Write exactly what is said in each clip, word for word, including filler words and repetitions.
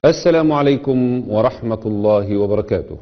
السلام عليكم ورحمة الله وبركاته.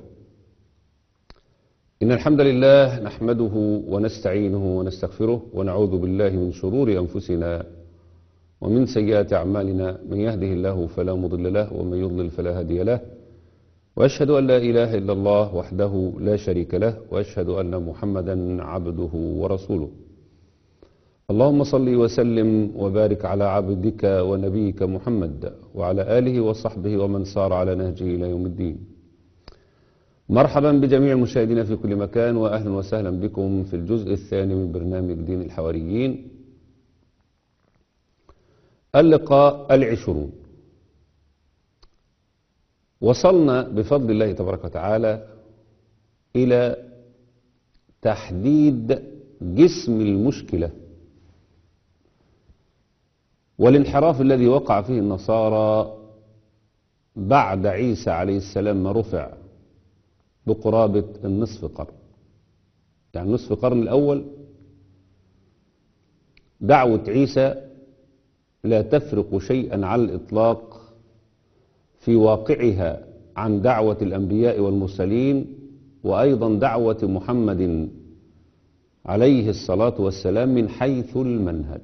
إن الحمد لله نحمده ونستعينه ونستغفره ونعوذ بالله من شرور أنفسنا ومن سيئات أعمالنا، من يهده الله فلا مضل له ومن يضلل فلا هادي له، وأشهد أن لا إله إلا الله وحده لا شريك له، وأشهد أن محمدا عبده ورسوله. اللهم صل وسلم وبارك على عبدك ونبيك محمد وعلى آله وصحبه ومن سار على نهجه إلى يوم الدين. مرحبا بجميع المشاهدين في كل مكان، وأهلا وسهلا بكم في الجزء الثاني من برنامج دين الحواريين، اللقاء العشرون. وصلنا بفضل الله تبارك وتعالى إلى تحديد جسم المشكلة والانحراف الذي وقع فيه النصارى بعد عيسى عليه السلام ما رفع بقرابة النصف قرن. يعني نصف القرن الأول دعوة عيسى لا تفرق شيئا على الإطلاق في واقعها عن دعوة الأنبياء والمرسلين، وأيضا دعوة محمد عليه الصلاة والسلام من حيث المنهج.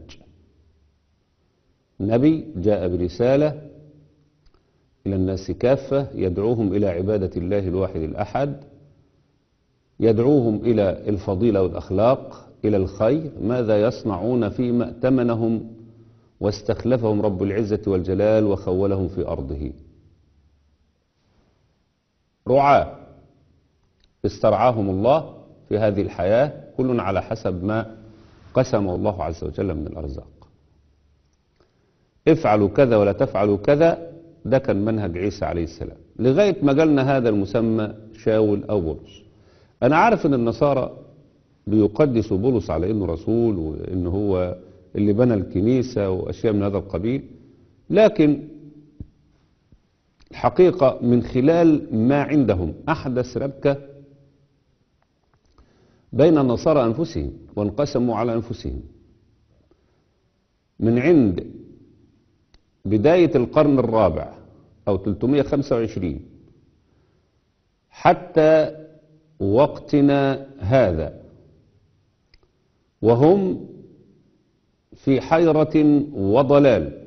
نبي جاء برسالة إلى الناس كافة، يدعوهم إلى عبادة الله الواحد الأحد، يدعوهم إلى الفضيلة والأخلاق، إلى الخير. ماذا يصنعون فيما ائتمنهم واستخلفهم رب العزة والجلال وخولهم في أرضه؟ رعاة استرعاهم الله في هذه الحياة، كل على حسب ما قسمه الله عز وجل من الأرزاق. افعلوا كذا ولا تفعلوا كذا، ده كان منهج عيسى عليه السلام، لغاية ما جالنا هذا المسمى شاول أو بولس. أنا عارف أن النصارى بيقدسوا بولس على أنه رسول وأنه هو اللي بنى الكنيسة وأشياء من هذا القبيل، لكن الحقيقة من خلال ما عندهم أحدث ربكة بين النصارى أنفسهم، وانقسموا على أنفسهم من عند بداية القرن الرابع أو ثلاثمائة وخمسة وعشرين حتى وقتنا هذا، وهم في حيرة وضلال.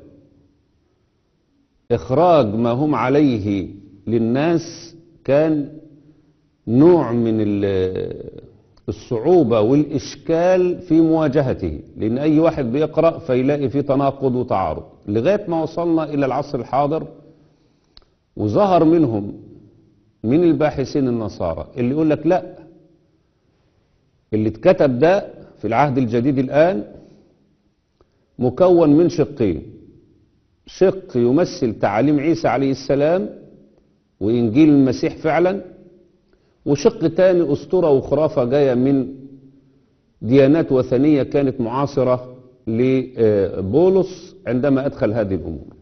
إخراج ما هم عليه للناس كان نوع من الصعوبة والإشكال في مواجهته، لأن أي واحد بيقرأ فيلاقي فيه تناقض وتعارض، لغاية ما وصلنا إلى العصر الحاضر وظهر منهم من الباحثين النصارى اللي يقول لك لا، اللي اتكتب ده في العهد الجديد الآن مكون من شقين: شق يمثل تعاليم عيسى عليه السلام وإنجيل المسيح فعلا، وشق تاني أسطورة وخرافة جاية من ديانات وثنية كانت معاصرة لبولس عندما أدخل هذه الأمور.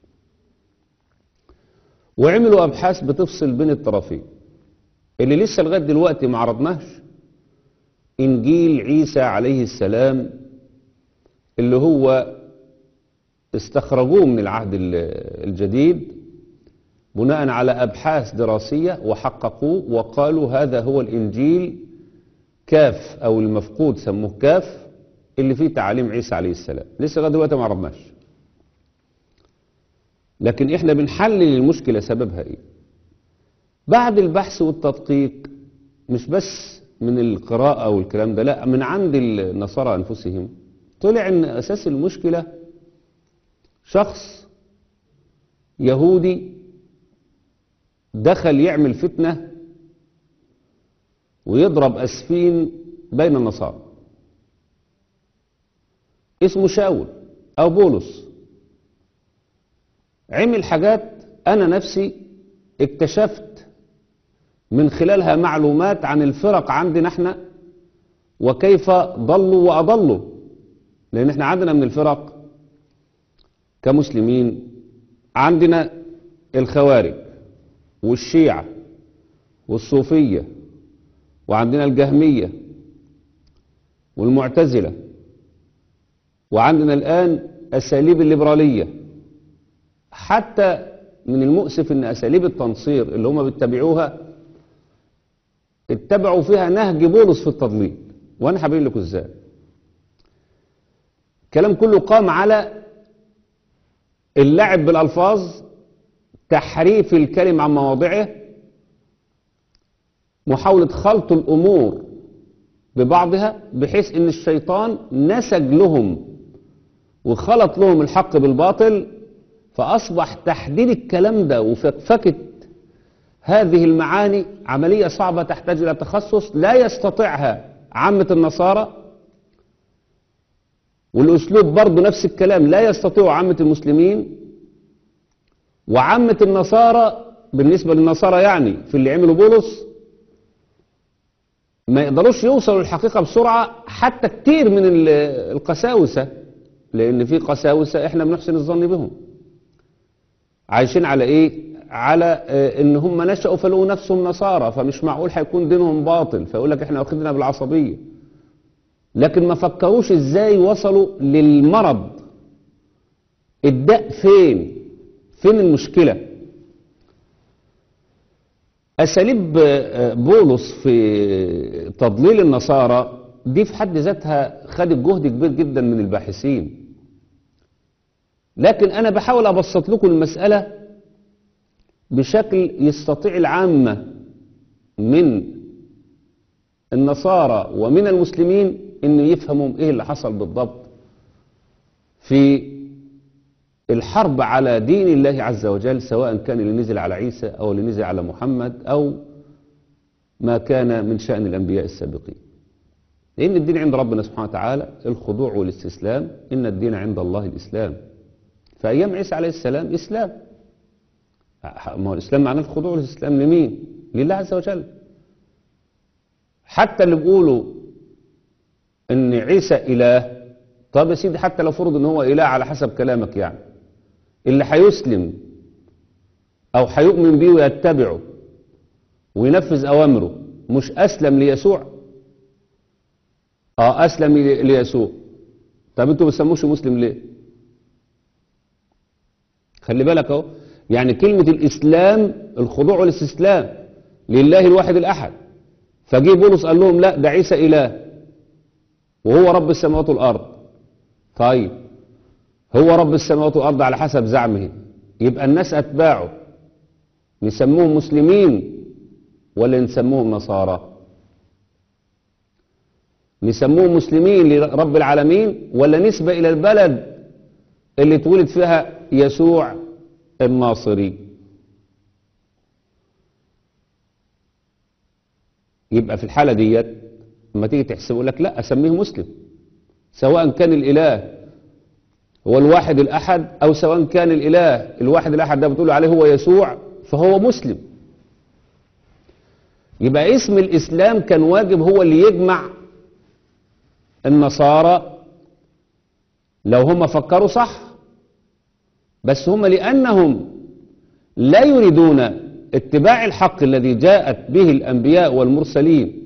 وعملوا أبحاث بتفصل بين الطرفين اللي لسه لغاية دلوقتي ما عرضناش. إنجيل عيسى عليه السلام اللي هو استخرجوه من العهد الجديد بناء على أبحاث دراسية وحققوه وقالوا هذا هو الإنجيل كاف، أو المفقود سموه كاف، اللي فيه تعاليم عيسى عليه السلام. لسه لغاية دلوقتي ما عرفناش، لكن احنا بنحلل المشكلة سببها ايه بعد البحث والتدقيق، مش بس من القراءة والكلام ده، لا، من عند النصارى أنفسهم. طلع ان أساس المشكلة شخص يهودي دخل يعمل فتنة ويضرب أسفين بين النصارى، اسمه شاول أو بولس. عمل حاجات أنا نفسي اكتشفت من خلالها معلومات عن الفرق عندنا احنا وكيف ضلوا وأضلوا، لأن احنا عندنا من الفرق كمسلمين عندنا الخوارج والشيعة والصوفية، وعندنا الجهمية والمعتزلة، وعندنا الآن أساليب الليبرالية، حتى من المؤسف ان اساليب التنصير اللي هم بيتبعوها اتبعوا فيها نهج بولس في التضليل، وانا هبين لكم ازاي. الكلام كله قام على اللعب بالالفاظ، تحريف الكلم عن مواضعه، محاولة خلط الامور ببعضها، بحيث ان الشيطان نسج لهم وخلط لهم الحق بالباطل، فاصبح تحديد الكلام ده وفكفكة هذه المعاني عملية صعبة تحتاج إلى تخصص لا يستطيعها عامة النصارى، والأسلوب برضو نفس الكلام لا يستطيع عامة المسلمين، وعامة النصارى بالنسبة للنصارى يعني في اللي عملوا بولس ما يقدروش يوصلوا للحقيقة بسرعة، حتى كتير من القساوسة، لأن في قساوسة إحنا بنحسن الظن بهم عايشين على إيه؟ على ان هم نشأوا فلقوا نفسهم نصارى، فمش معقول هيكون دينهم باطل، فيقول لك احنا واخدينها بالعصبية، لكن ما فكروش ازاي وصلوا للمرض. الداء فين؟ فين المشكلة؟ اساليب بولس في تضليل النصارى دي في حد ذاتها خدت جهد كبير جدا من الباحثين، لكن انا بحاول ابسط لكم المسألة بشكل يستطيع العامة من النصارى ومن المسلمين ان يفهموا ايه اللي حصل بالضبط في الحرب على دين الله عز وجل، سواء كان اللي نزل على عيسى او اللي نزل على محمد او ما كان من شأن الانبياء السابقين. لان الدين عند ربنا سبحانه وتعالى الخضوع والاستسلام، ان الدين عند الله الاسلام. فايام عيسى عليه السلام اسلام، ما هو الإسلام معناه الخضوع والاستسلام لمين؟ لله عز وجل. حتى اللي بيقولوا ان عيسى إله، طب يا سيدي حتى لو فرض ان هو إله على حسب كلامك، يعني اللي هيسلم او هيؤمن بيه ويتبعه وينفذ أوامره مش أسلم ليسوع؟ اه أسلم ليسوع. طب انتوا بتسموش مسلم ليه؟ خلي بالك اهو، يعني كلمة الإسلام الخضوع والاستسلام لله الواحد الأحد، فجي بولس قال لهم لا ده عيسى إله وهو رب السماوات والأرض. طيب هو رب السماوات والأرض على حسب زعمه، يبقى الناس أتباعه نسموهم مسلمين ولا نسموهم نصارى؟ نسموهم مسلمين لرب العالمين ولا نسبة إلى البلد اللي اتولد فيها يسوع الناصري؟ يبقى في الحالة ديت لما تيجي تحسب يقول لك لا اسميه مسلم، سواء كان الاله هو الواحد الاحد او سواء كان الاله الواحد الاحد ده بتقول عليه هو يسوع فهو مسلم. يبقى اسم الاسلام كان واجب هو اللي يجمع النصارى لو هم فكروا صح، بس هم لأنهم لا يريدون اتباع الحق الذي جاءت به الأنبياء والمرسلين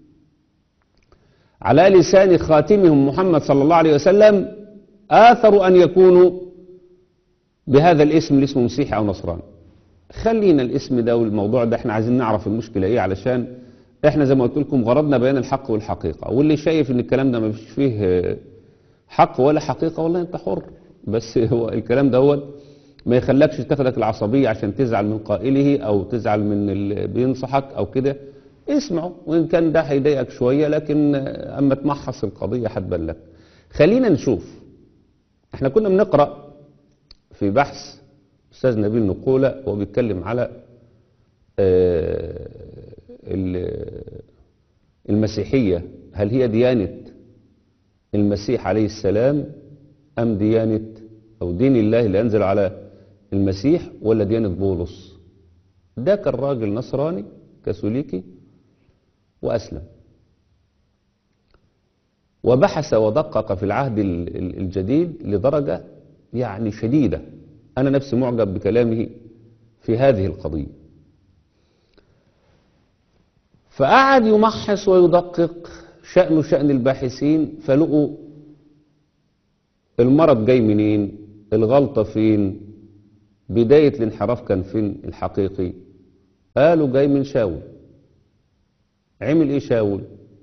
على لسان خاتمهم محمد صلى الله عليه وسلم، آثروا أن يكونوا بهذا الاسم اللي اسمه مسيحي أو نصراني. خلينا الاسم ده والموضوع ده، احنا عايزين نعرف المشكلة ايه، علشان احنا زي ما قلت لكم غرضنا بيان الحق والحقيقة، واللي شايف ان الكلام ده ما فيش فيه حق ولا حقيقة والله انت حر، بس هو الكلام ده هو ما يخلكش تاخدك العصبية عشان تزعل من قائله او تزعل من اللي بينصحك او كده. اسمعوا، وان كان ده هيضايقك شوية لكن اما تمحص القضية هتبان لك. خلينا نشوف، احنا كنا بنقرأ في بحث استاذ نبيل نقولة وهو بيتكلم على المسيحية، هل هي ديانة المسيح عليه السلام أم ديانة أو دين الله اللي أنزل على المسيح ولا ديانة بولس؟ ده كان راجل نصراني كاثوليكي وأسلم، وبحث ودقق في العهد الجديد لدرجة يعني شديدة. أنا نفسي معجب بكلامه في هذه القضية. فقعد يمحص ويدقق شأنه شأن الباحثين، فلقوا المرض جاي منين، الغلطة فين. بداية الانحراف كان فين الحقيقي؟ قالوا جاي من شاول. عمل ايه شاول؟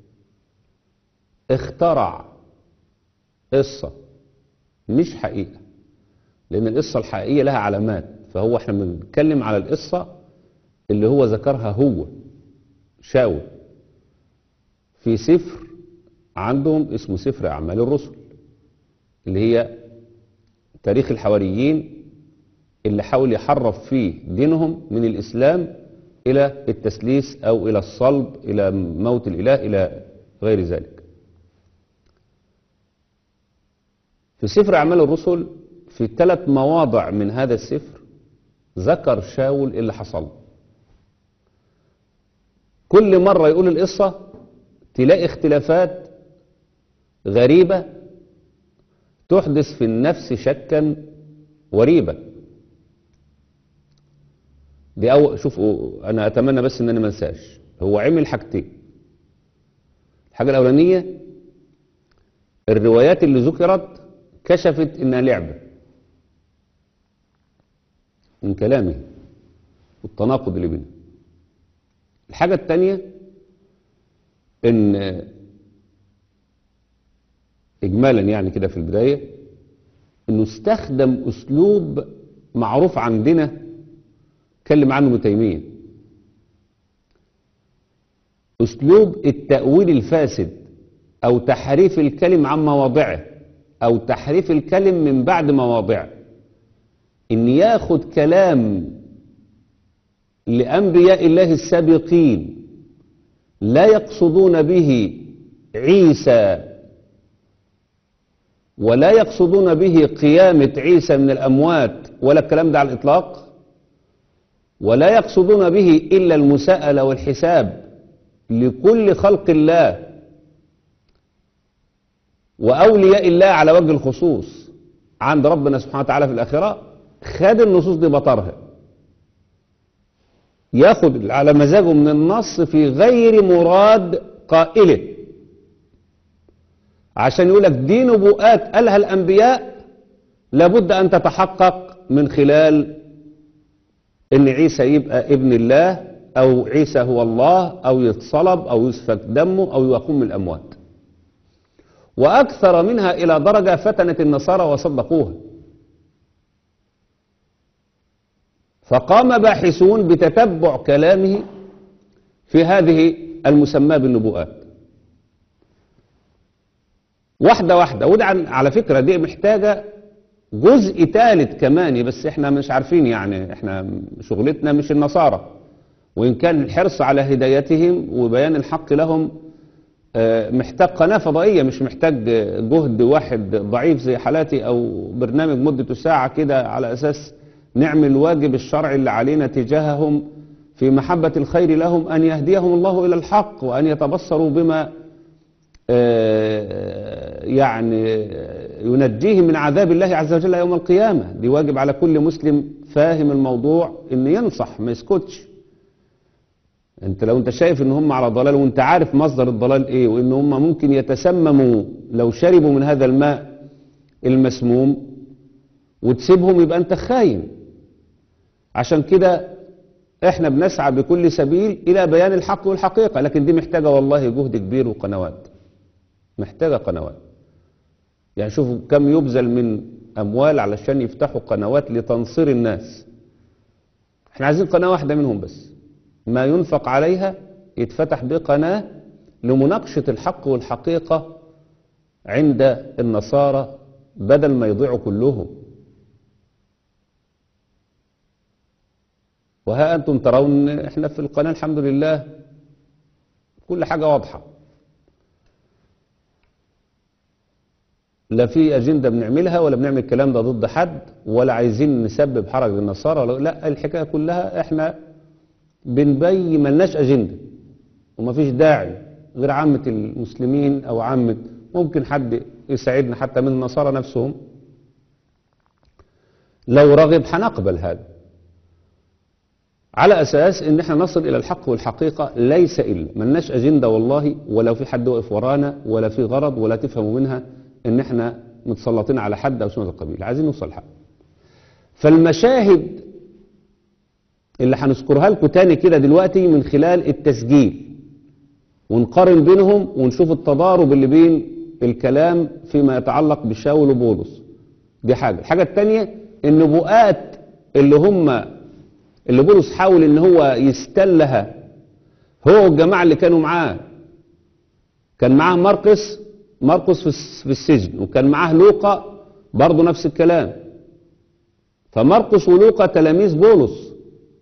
اخترع قصة مش حقيقة، لأن القصة الحقيقية لها علامات، فهو احنا بنتكلم على القصة اللي هو ذكرها هو شاول في سفر عندهم اسمه سفر أعمال الرسل، اللي هي تاريخ الحواريين اللي حاول يحرف فيه دينهم من الإسلام إلى التسليس أو إلى الصلب إلى موت الإله إلى غير ذلك. في سفر أعمال الرسل في ثلاث مواضع من هذا السفر ذكر شاول اللي حصل. كل مرة يقول القصة تلاقي اختلافات غريبة تحدث في النفس شكا وريبا. دي أول شوفوا، أنا أتمنى بس إن أنا ما انساش، هو عمل حاجتين. الحاجة الأولانية الروايات اللي ذكرت كشفت إنها لعبة من كلامه والتناقض اللي بينه. الحاجة الثانية إن إجمالا يعني كده في البداية إنه استخدم أسلوب معروف عندنا اتكلم عنه ابن تيمية، أسلوب التأويل الفاسد أو تحريف الكلم عن مواضعه أو تحريف الكلم من بعد مواضعه. إن ياخد كلام لأنبياء الله السابقين لا يقصدون به عيسى ولا يقصدون به قيامة عيسى من الأموات ولا الكلام ده على الإطلاق، ولا يقصدون به إلا المساءلة والحساب لكل خلق الله وأولياء الله على وجه الخصوص عند ربنا سبحانه وتعالى في الآخرة. خد النصوص دي بطرها، ياخد على مزاجه من النص في غير مراد قائله، عشان يقولك دي نبوءات قالها الأنبياء لابد أن تتحقق من خلال إن عيسى يبقى ابن الله أو عيسى هو الله أو يتصلب أو يسفك دمه أو يقوم من الأموات. وأكثر منها إلى درجة فتنت النصارى وصدقوها، فقام باحثون بتتبع كلامه في هذه المسمى بالنبوءات واحدة واحدة. وده على فكرة دي محتاجة جزء ثالث كمان، بس احنا مش عارفين، يعني احنا شغلتنا مش النصارى، وإن كان الحرص على هدايتهم وبيان الحق لهم محتاج قناة فضائية، مش محتاج جهد واحد ضعيف زي حالاتي أو برنامج مدته ساعة كده على أساس نعمل الواجب الشرعي اللي علينا تجاههم في محبة الخير لهم، أن يهديهم الله إلى الحق وأن يتبصروا بما يعني ينجيهم من عذاب الله عز وجل يوم القيامة. دي واجب على كل مسلم فاهم الموضوع إن ينصح ما يسكتش. انت لو انت شايف ان هم على ضلال وانت عارف مصدر الضلال ايه وان هم ممكن يتسمموا لو شربوا من هذا الماء المسموم وتسيبهم، يبقى انت خاين. عشان كده احنا بنسعى بكل سبيل الى بيان الحق والحقيقة، لكن دي محتاجة والله جهد كبير وقنوات، محتاجة قنوات. يعني شوفوا كم يبذل من اموال علشان يفتحوا قنوات لتنصير الناس. احنا عايزين قناة واحدة منهم بس، ما ينفق عليها يتفتح بقناة لمناقشة الحق والحقيقة عند النصارى بدل ما يضيعوا كلهم. وها أنتم ترون احنا في القناة الحمد لله كل حاجة واضحة، لا في أجندة بنعملها ولا بنعمل الكلام ده ضد حد ولا عايزين نسبب حرج للنصارى ولا لا. الحكاية كلها احنا بنبين ملناش أجندة ومفيش داعي غير عامة المسلمين أو عامة ممكن حد يساعدنا حتى من النصارى نفسهم لو رغب هنقبل هذا على أساس إن احنا نصل إلى الحق والحقيقة. ليس إلا ملناش أجندة والله، ولا في حد واقف ورانا ولا في غرض، ولا تفهموا منها إن احنا متسلطين على حد أو سنة القبيل. عايزين نوصل حق. فالمشاهد اللي هنذكرها لكم تاني كده دلوقتي من خلال التسجيل، ونقارن بينهم ونشوف التضارب اللي بين الكلام فيما يتعلق بشاول وبولس. دي حاجة. الحاجة التانية النبوءات اللي هم اللي بولس حاول ان هو يستلها هو والجماعة اللي كانوا معاه. كان معاه مرقس مرقس في السجن، وكان معاه لوقا برضه نفس الكلام. فمرقس ولوقا تلاميذ بولس،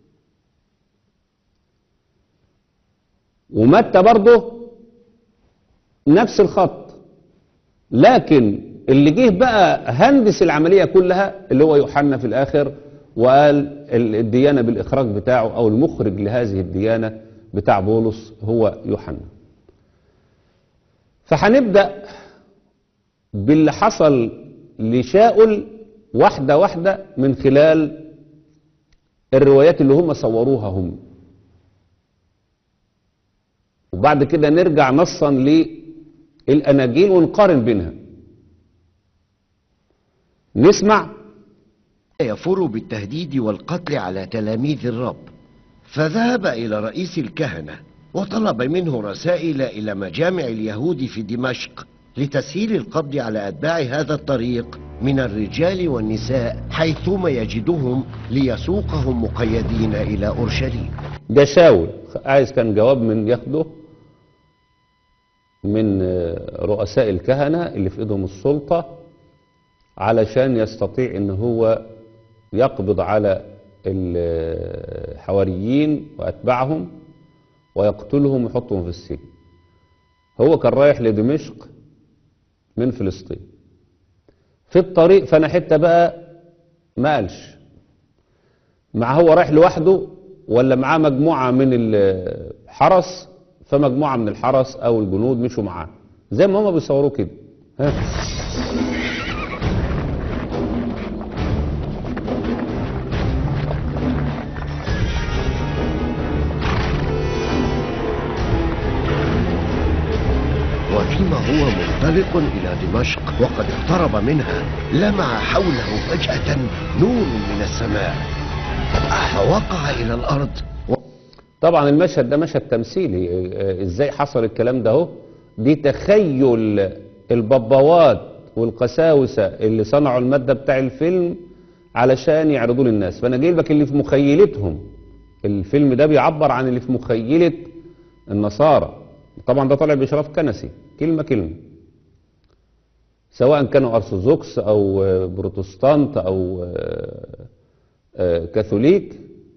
ومتى برضه نفس الخط. لكن اللي جه بقى هندس العملية كلها اللي هو يوحنا في الآخر، وقال الديانة بالإخراج بتاعه أو المخرج لهذه الديانة بتاع بولس هو يوحنا. فهنبدأ باللي حصل لشاول واحدة واحدة من خلال الروايات اللي هم صوروها هم، وبعد كده نرجع نصا للأناجيل ونقارن بينها. نسمع. يفر بالتهديد والقتل على تلاميذ الرب، فذهب إلى رئيس الكهنة وطلب منه رسائل إلى مجامع اليهود في دمشق لتسهيل القبض على أتباع هذا الطريق من الرجال والنساء حيثما يجدهم ليسوقهم مقيدين إلى أورشليم. ده شاول عايز كان جواب من ياخده من رؤساء الكهنة اللي في ايدهم السلطة علشان يستطيع ان هو يقبض على الحواريين واتباعهم ويقتلهم ويحطهم في السجن. هو كان رايح لدمشق من فلسطين. في الطريق فانا حتة بقى ما قالش مع هو رايح لوحده ولا معاه مجموعة من الحرس، فمجموعة من الحرس او الجنود مشوا معاه زي ما هم بيصوروه كده. ها وفيما هو منطلق إلى دمشق وقد اقترب منها لمع حوله فجأة نور من السماء فوقع إلى الأرض. طبعا المشهد ده مشهد تمثيلي. ازاي حصل الكلام ده؟ اهو دي تخيل الببوات والقساوسة اللي صنعوا المادة بتاع الفيلم علشان يعرضوه للناس. فانا جايب لك اللي في مخيلتهم. الفيلم ده بيعبر عن اللي في مخيلة النصارى. طبعا ده طالع بإشراف كنسي كلمة كلمة، سواء كانوا أرثوذكس أو بروتستانت أو كاثوليك.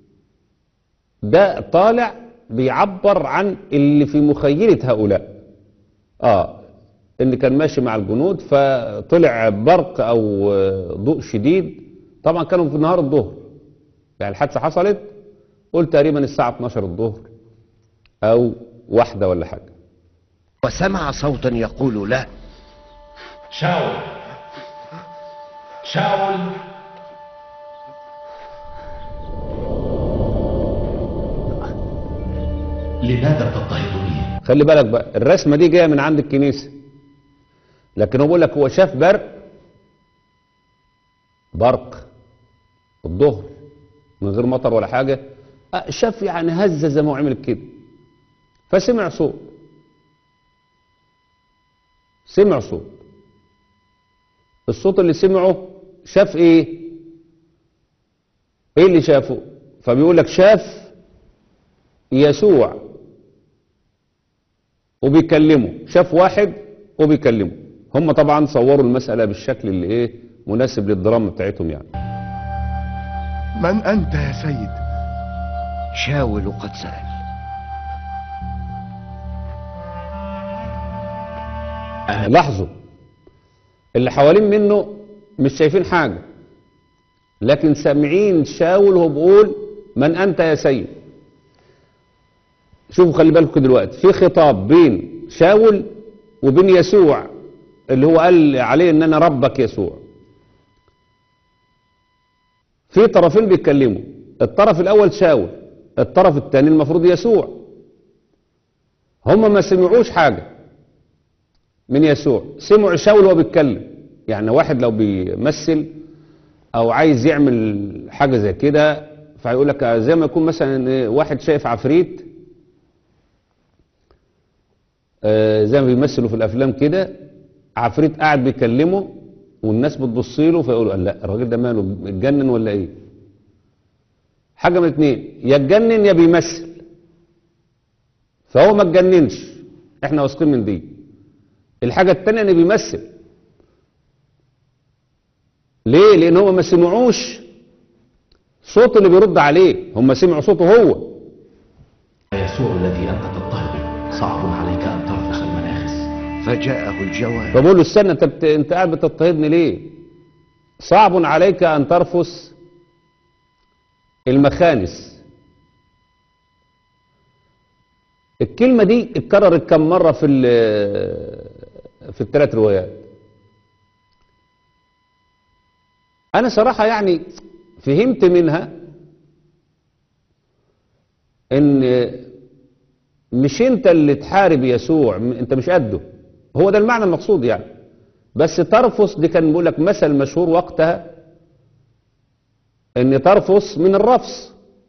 ده طالع بيعبر عن اللي في مخيلة هؤلاء. آه إن كان ماشي مع الجنود فطلع برق أو ضوء شديد. طبعا كانوا في نهار الظهر، يعني الحادثة حصلت قلت تقريبا الساعة اتناشر الظهر أو واحدة ولا حاجة. وسمع صوتا يقول له: شاول شاول لماذا تضطهدني؟ خلي بالك بقى الرسمة دي جاية من عند الكنيسة، لكن هو بيقول لك هو شاف برق برق الظهر من غير مطر ولا حاجة. شاف يعني هزة زي ما هو عمل كده، فسمع صوت سمع صوت الصوت اللي سمعه شاف ايه ايه اللي شافه؟ فبيقول لك شاف يسوع وبيكلمه، شاف واحد وبيكلمه. هم طبعا صوروا المسألة بالشكل اللي ايه مناسب للدراما بتاعتهم. يعني من أنت يا سيد؟ شاول قد سأل. لاحظوا اللي حوالين منه مش شايفين حاجة، لكن سامعين شاول وهو بيقول من أنت يا سيد. شوفوا خلي بالكم دلوقتي في خطاب بين شاول وبين يسوع اللي هو قال عليه ان انا ربك يسوع. في طرفين بيتكلموا، الطرف الاول شاول، الطرف الثاني المفروض يسوع. هم ما سمعوش حاجة من يسوع، سمعوا شاول وهو بيتكلم. يعني واحد لو بيمثل او عايز يعمل حاجة زي كده، فهيقول لك زي ما يكون مثلا واحد شايف عفريت، آه زي ما بيمثلوا في الافلام كده، عفريت قاعد بيكلمه والناس بتبص له، فيقولوا لا الراجل ده ماله اتجنن ولا ايه؟ حاجة من اتنين، يا اتجنن يا بيمثل. فهو ما اتجننش، احنا واثقين من دي. الحاجة التانية انه بيمثل. ليه؟ لان هم ما سمعوش صوت اللي بيرد عليه، هم سمعوا صوته هو. يسوع الذي أنت تضطهده صعب عليك أن ترفس المناخس. فجاءه الجواب. فبقول له استنى، انت بت... انت قاعد بتضطهدني ليه؟ صعب عليك ان ترفس المخانس. الكلمة دي اتكررت كم مرة في ال... في الثلاث روايات. انا صراحة يعني فهمت منها ان مش انت اللي تحارب يسوع، انت مش قده، هو ده المعنى المقصود يعني. بس ترفس دي كان بيقول لك مثل مشهور وقتها، ان ترفس من الرفس.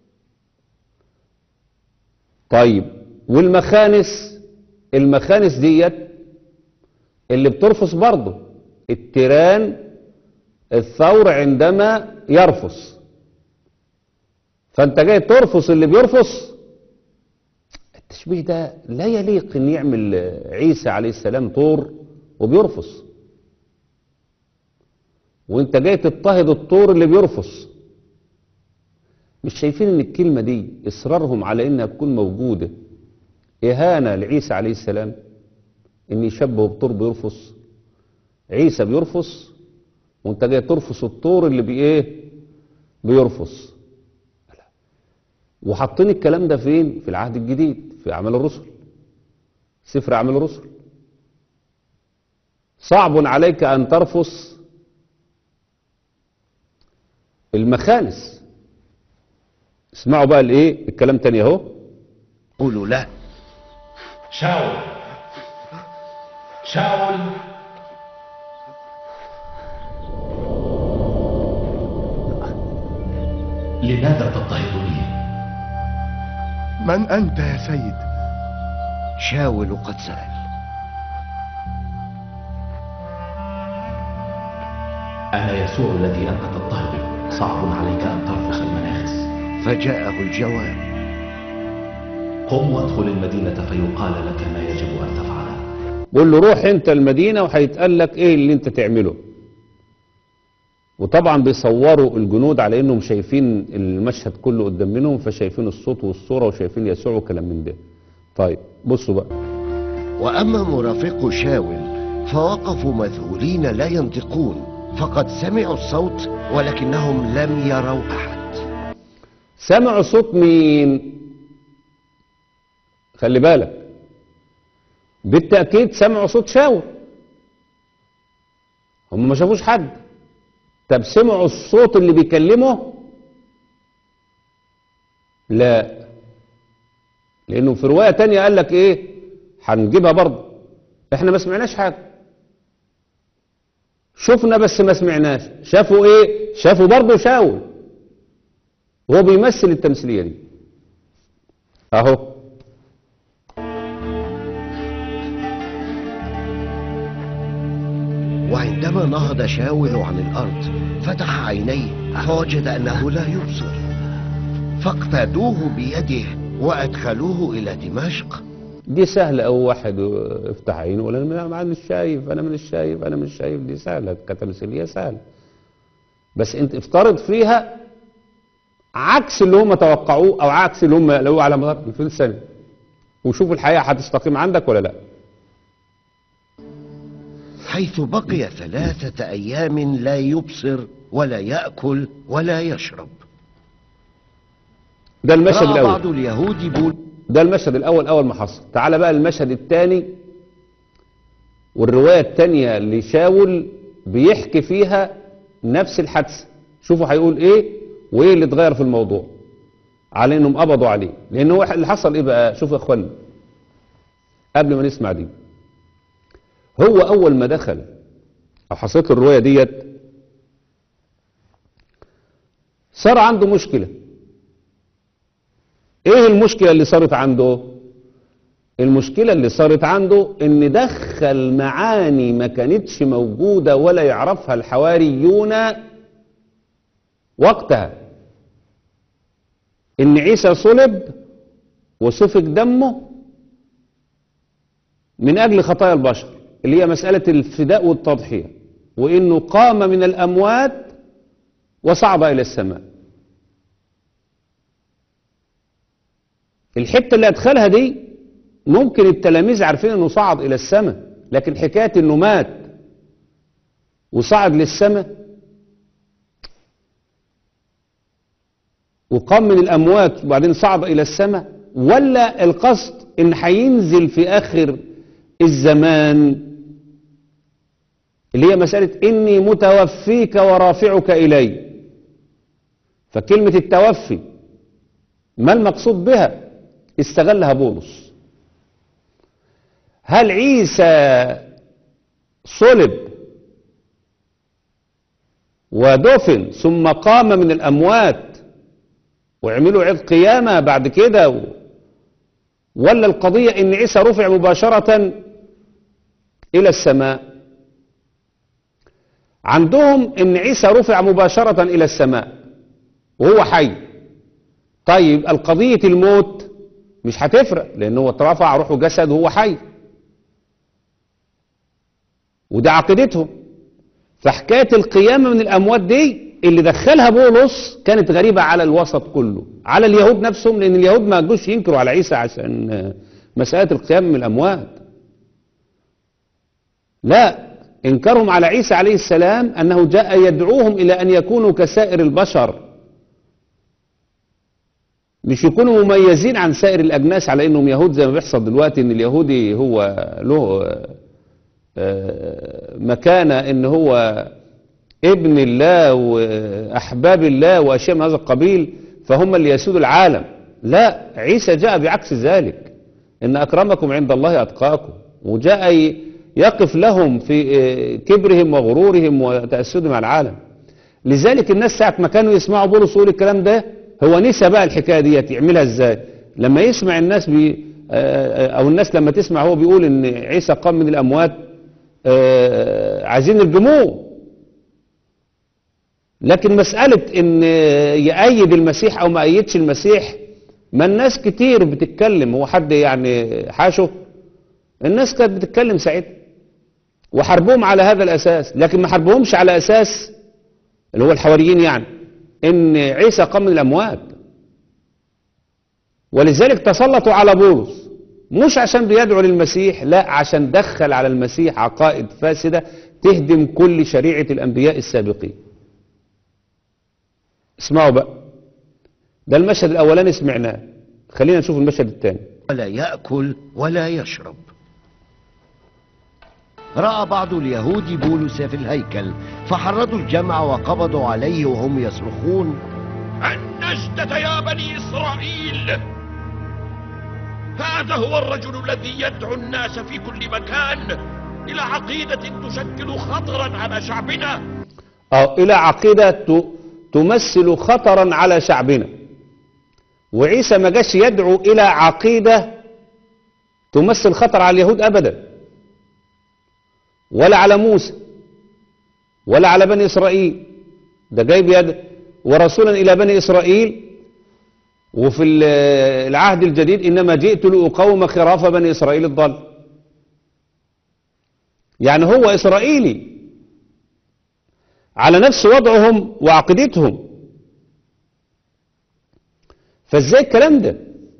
طيب والمخانس، المخانس ديت اللي بترفس برضه، التيران الثور عندما يرفس. فانت جاي ترفس اللي بيرفس. التشبيه ده لا يليق ان يعمل عيسى عليه السلام طور وبيرفس، وانت جاي تضطهد الطور اللي بيرفس. مش شايفين ان الكلمة دي اصرارهم على انها تكون موجودة اهانة لعيسى عليه السلام، ان يشبهه بطور بيرفس؟ عيسى بيرفس وانت جاي ترفس الطور اللي بايه بيرفس. وحاطين الكلام ده فين؟ في العهد الجديد، في اعمال الرسل، سفر اعمال الرسل. صعب عليك ان ترفس المخانس. اسمعوا بقى الايه الكلام تاني اهو. قولوا لا. شاول شاول لماذا تضطهدني؟ من أنت يا سيد؟ شاول قد سأل. أنا يسوع الذي أنت تضطهده صعب عليك أن ترفس المناخس. فجاءه الجواب. قم وادخل المدينة فيقال لك ما يجب أن تفعله. قول له روح انت المدينة وهيتقال لك ايه اللي انت تعمله. وطبعا بيصوروا الجنود على انهم شايفين المشهد كله قدام منهم، فشايفين الصوت والصورة وشايفين يسوع وكلام من ده. طيب بصوا بقى. وأما مرافق شاول فوقفوا مذهولين لا ينطقون، فقد سمعوا الصوت ولكنهم لم يروا أحد. سمعوا صوت مين؟ خلي بالك، بالتأكيد سمعوا صوت شاول، هم ما شافوش حد. طب سمعوا الصوت اللي بيكلمه؟ لا، لأنه في رواية تانية قال لك إيه؟ هنجيبها برضه، إحنا ما سمعناش حاجة، شفنا بس ما سمعناش. شافوا إيه؟ شافوا برضه شاول وهو بيمثل التمثيلية دي أهو. وعندما نهض شاول عن الأرض فتح عينيه فوجد أنه لا يبصر، فاقتادوه بيده وأدخلوه إلى دمشق. دي سهلة، أو واحد افتح عينه ولا أنا مش شايف، أنا مش شايف، أنا مش شايف. دي سهلة كتمثيلية سهلة، بس أنت افترض فيها عكس اللي هم توقعوه أو عكس اللي هم لقوه على مدار ألفين سنة، وشوف الحياة هتستقيم عندك ولا لا. حيث بقي ثلاثة أيام لا يبصر ولا يأكل ولا يشرب. ده المشهد رأى الأول. بعض اليهود بول ده المشهد الأول أول ما حصل. تعال بقى المشهد الثاني، والرواية الثانية لشاول بيحكي فيها نفس الحادثة. شوفوا هيقول إيه وإيه اللي اتغير في الموضوع على إنهم قبضوا عليه. لأن هو اللي حصل إيه بقى؟ شوفوا يا إخوانا قبل ما نسمع دي. هو أول ما دخل أو حصلت الرواية ديت صار عنده مشكلة. ايه المشكلة اللي صارت عنده؟ المشكلة اللي صارت عنده ان دخل معاني ما كانتش موجودة ولا يعرفها الحواريون وقتها، ان عيسى صلب وسفك دمه من اجل خطايا البشر، اللي هي مسألة الفداء والتضحية، وانه قام من الاموات وصعد الى السماء. الحتة اللي ادخلها دي ممكن التلاميذ عارفين انه صعد الى السماء، لكن حكاية انه مات وصعد للسماء وقام من الاموات وبعدين صعد الى السماء، ولا القصد ان هينزل في اخر الزمان اللي هي مسألة اني متوفيك ورافعك الي. فكلمة التوفي ما المقصود بها؟ استغلها بولس. هل عيسى صلب ودفن ثم قام من الأموات وعملوا عيد قيامة بعد كده و... ولا القضية ان عيسى رفع مباشرة إلى السماء؟ عندهم ان عيسى رفع مباشرة إلى السماء وهو حي. طيب القضية الموت مش هتفرق، لأنه هو اترفع روحه جسد وهو حي، وده عقيدتهم. فحكاية القيامة من الأموات دي اللي دخلها بولس كانت غريبة على الوسط كله، على اليهود نفسهم، لأن اليهود ما جوش ينكروا على عيسى عشان مسألة القيامة من الأموات. لا، إنكارهم على عيسى عليه السلام أنه جاء يدعوهم إلى أن يكونوا كسائر البشر، مش يكونوا مميزين عن سائر الأجناس على أنهم يهود زي ما بيحصل دلوقتي، أن اليهودي هو له مكانة أن هو ابن الله وأحباب الله وأشياء من هذا القبيل، فهم اللي يسودوا العالم. لا، عيسى جاء بعكس ذلك، إن أكرمكم عند الله أتقاكم، وجاء يقف لهم في كبرهم وغرورهم وتأسدهم على العالم. لذلك الناس ساعة ما كانوا يسمعوا بولس يقول الكلام ده، هو نسى بقى الحكاية دي يعملها ازاي. لما يسمع الناس بي او الناس لما تسمع هو بيقول ان عيسى قام من الاموات، عايزين يرجموه. لكن مسألة ان يأيد المسيح او ما أيدش المسيح، ما الناس كتير بتتكلم، هو حد يعني حاشه؟ الناس كانت بتتكلم ساعتها وحاربوهم على هذا الاساس، لكن ما حاربوهمش على اساس اللي هو الحواريين يعني ان عيسى قام من الاموات. ولذلك تسلطوا على بولس، مش عشان بيدعو للمسيح، لا، عشان دخل على المسيح عقائد فاسدة تهدم كل شريعة الانبياء السابقين. اسمعوا بقى، ده المشهد الاولاني سمعناه، خلينا نشوف المشهد الثاني. ولا يأكل ولا يشرب. رأى بعض اليهود بولس في الهيكل فحرضوا الجمع وقبضوا عليه وهم يصرخون: النجدة يا بني إسرائيل، هذا هو الرجل الذي يدعو الناس في كل مكان إلى عقيدة تشكل خطرا على شعبنا، أو إلى عقيدة تمثل خطرا على شعبنا. وعيسى ما جاش يدعو إلى عقيدة تمثل خطر على اليهود أبدا، ولا على موسى ولا على بني إسرائيل. ده جاي بيد ورسولا إلى بني إسرائيل، وفي العهد الجديد إنما جئت لأقوم خراف بني إسرائيل الضال. يعني هو إسرائيلي على نفس وضعهم وعقيدتهم. فازاي الكلام ده؟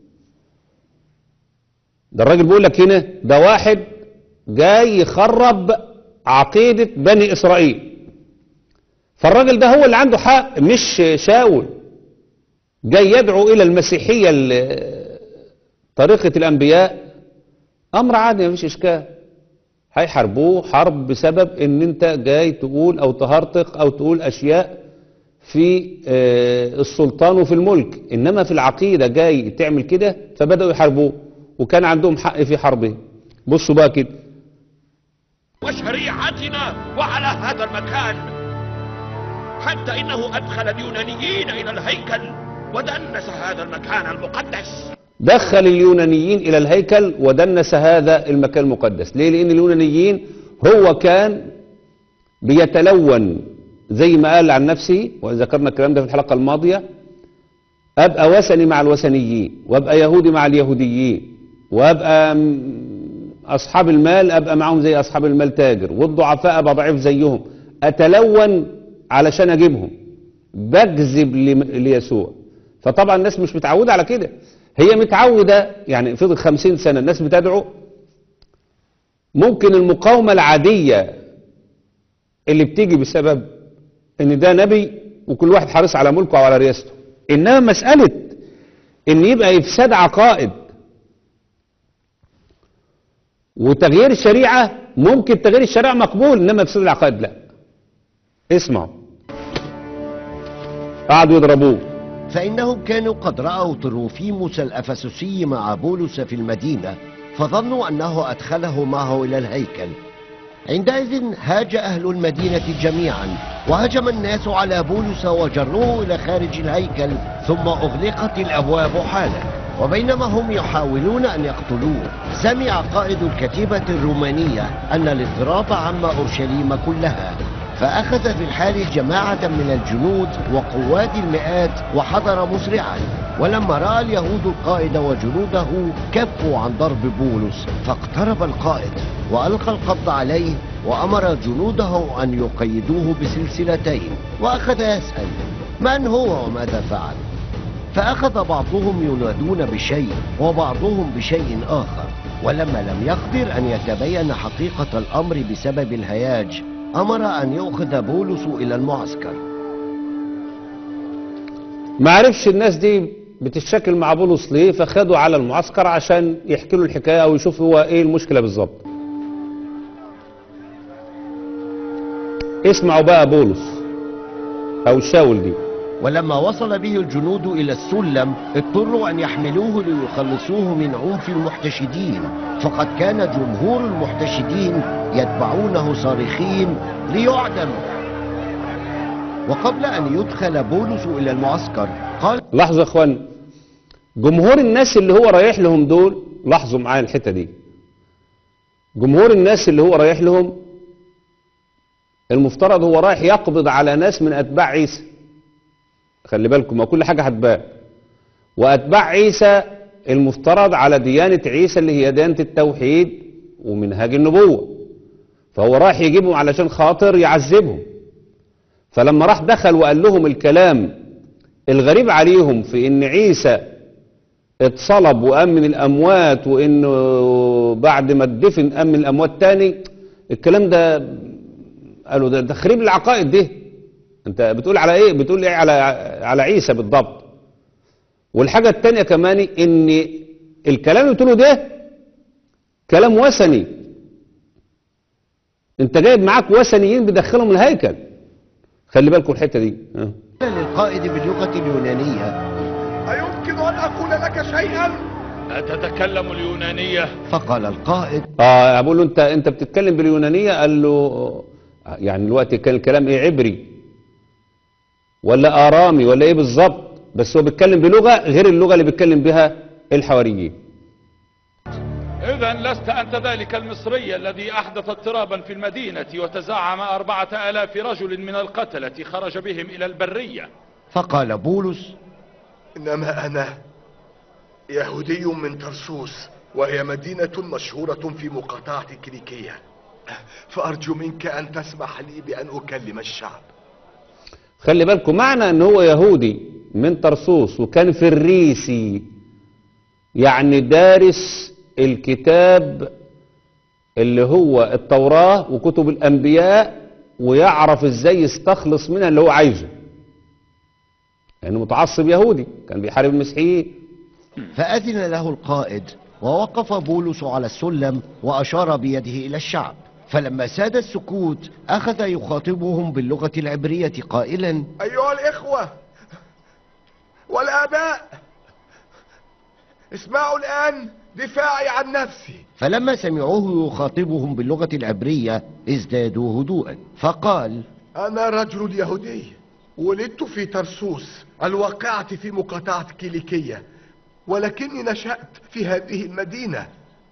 ده الراجل بيقول لك هنا ده واحد جاي يخرب عقيدة بني إسرائيل. فالراجل ده هو اللي عنده حق، مش شاول جاي يدعو إلى المسيحية طريقة الأنبياء. أمر عادي، مفيش إشكال، هيحاربوه حرب بسبب إن أنت جاي تقول أو تهرطق أو تقول أشياء في السلطان وفي الملك. إنما في العقيدة جاي تعمل كده، فبدأوا يحاربوه، وكان عندهم حق في حربه. بصوا بقى كده: وشريعتنا وعلى هذا المكان حتى إنه أدخل اليونانيين إلى الهيكل ودنس هذا المكان المقدس. دخل اليونانيين إلى الهيكل ودنس هذا المكان المقدس. ليه؟ لأن اليونانيين هو كان بيتلون زي ما قال عن نفسه، وذكرنا الكلام ده في الحلقة الماضية، أبقى وثني مع الوثنيين، وأبقى يهودي مع اليهوديين، وأبقى أصحاب المال أبقى معهم زي أصحاب المال تاجر، والضعفاء أبقى ضعيف زيهم، أتلون علشان أجيبهم، بجذب ليسوع. فطبعا الناس مش متعودة على كده، هي متعودة يعني فضل خمسين سنة الناس بتدعو، ممكن المقاومة العادية اللي بتيجي بسبب ان ده نبي وكل واحد حريص على ملكه وعلى رئاسته، انما مسألة ان يبقى افساد عقائد وتغيير الشريعة، ممكن تغيير الشريعة مقبول، انما افساد العقائد لا. اسمعوا، قعدوا يضربوه. فإنهم كانوا قد رأوا طروفيموس الأفسسي مع بولس في المدينة، فظنوا أنه أدخله معه إلى الهيكل. عندئذ هاج أهل المدينة جميعا، وهجم الناس على بولس وجروه إلى خارج الهيكل، ثم أغلقت الأبواب حالا. وبينما هم يحاولون أن يقتلوه، سمع قائد الكتيبة الرومانية أن الاضطراب عم أورشليم كلها، فأخذ في الحال جماعة من الجنود وقوات المئات وحضر مسرعا. ولما رأى اليهود القائد وجنوده كفوا عن ضرب بولس، فاقترب القائد وألقى القبض عليه، وأمر جنوده أن يقيدوه بسلسلتين، وأخذ يسأل من هو وماذا فعل. فأخذ بعضهم ينادون بشيء وبعضهم بشيء آخر، ولما لم يقدر أن يتبين حقيقة الأمر بسبب الهياج، أمر أن يأخذ بولس إلى المعسكر. ما عرفش الناس دي بتتشكل مع بولس ليه، فخدوا على المعسكر عشان يحكي له الحكاية أو يشوف هو إيه المشكلة بالظبط. اسمعوا بقى بولس أو شاول دي. ولما وصل به الجنود إلى السلم، اضطروا أن يحملوه ليخلصوه من عنف المحتشدين، فقد كان جمهور المحتشدين يتبعونه صارخين ليعدم. وقبل أن يدخل بولس إلى المعسكر قال، لاحظوا يا اخوان، جمهور الناس اللي هو رايح لهم دول، لاحظوا معايا الحتة دي، جمهور الناس اللي هو رايح لهم المفترض هو رايح يقبض على ناس من أتباع عيسى. خلي بالكم، ما كل حاجة هتبان. وأتباع عيسى المفترض على ديانة عيسى اللي هي ديانة التوحيد ومنهاج النبوة، فهو رايح يجيبهم علشان خاطر يعذبهم. فلما راح دخل وقال لهم الكلام الغريب عليهم في ان عيسى اتصلب وقام من الاموات، وانه بعد ما اتدفن قام من الاموات تاني، الكلام ده قالوا ده تخريب العقائد دي. انت بتقول على ايه؟ بتقول ايه على على عيسى بالضبط. والحاجة التانية كمان ان الكلام اللي بتقوله ده كلام وثني، انت جايب معاك وثنيين بدخلهم الهيكل. خلي بالكم الحتة دي. اه. للقائد باللغة اليونانية، أيمكن أن أقول لك شيئا؟ أتتكلم اليونانية؟ فقال القائد، اه بقول له انت انت بتتكلم باليونانية؟ قال له يعني الوقت كان الكلام ايه، عبري ولا آرامي ولا ايه بالظبط؟ بس هو بيتكلم بلغة غير اللغة اللي بيتكلم بها الحواريين. إذا لست أنت ذلك المصري الذي أحدث اضطرابا في المدينة وتزعم أربعة آلاف رجل من القتلة خرج بهم إلى البرية. فقال بولس، إنما أنا يهودي من ترسوس، وهي مدينة مشهورة في مقاطعة كيليكية، فأرجو منك أن تسمح لي بأن أكلم الشعب. خلي بالكم، معنى أن هو يهودي من ترسوس وكان فريسي، يعني دارس الكتاب اللي هو التوراة وكتب الأنبياء، ويعرف ازاي يستخلص منها اللي هو عايزه، يعني متعصب يهودي كان بيحارب المسيحيين. فأذن له القائد، ووقف بولس على السلم وأشار بيده إلى الشعب. فلما ساد السكوت أخذ يخاطبهم باللغة العبرية قائلا، أيها الإخوة والآباء، اسمعوا الآن دفاعي عن نفسي. فلما سمعوه يخاطبهم باللغة العبرية ازدادوا هدوءا، فقال، أنا رجل يهودي ولدت في ترسوس الواقعة في مقاطعة كيليكية، ولكني نشأت في هذه المدينة،